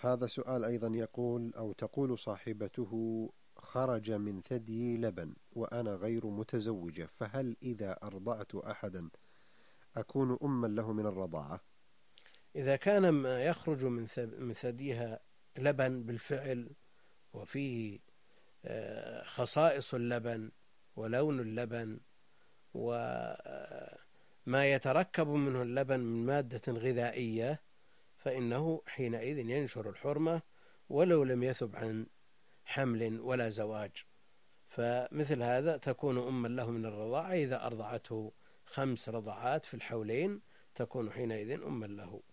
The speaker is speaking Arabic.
هذا سؤال أيضا يقول أو تقول صاحبته: خرج من ثدي لبن وأنا غير متزوجة، فهل إذا أرضعت أحدا أكون أما له من الرضاعة؟ إذا كان ما يخرج من ثديها لبن بالفعل وفيه خصائص اللبن ولون اللبن وما يتركب منه اللبن من مادة غذائية، فإنه حينئذ ينشر الحرمة ولو لم يثب عن حمل ولا زواج. فمثل هذا تكون أما له من الرضاعة إذا أرضعته 5 رضعات في الحولين، تكون حينئذ أما له.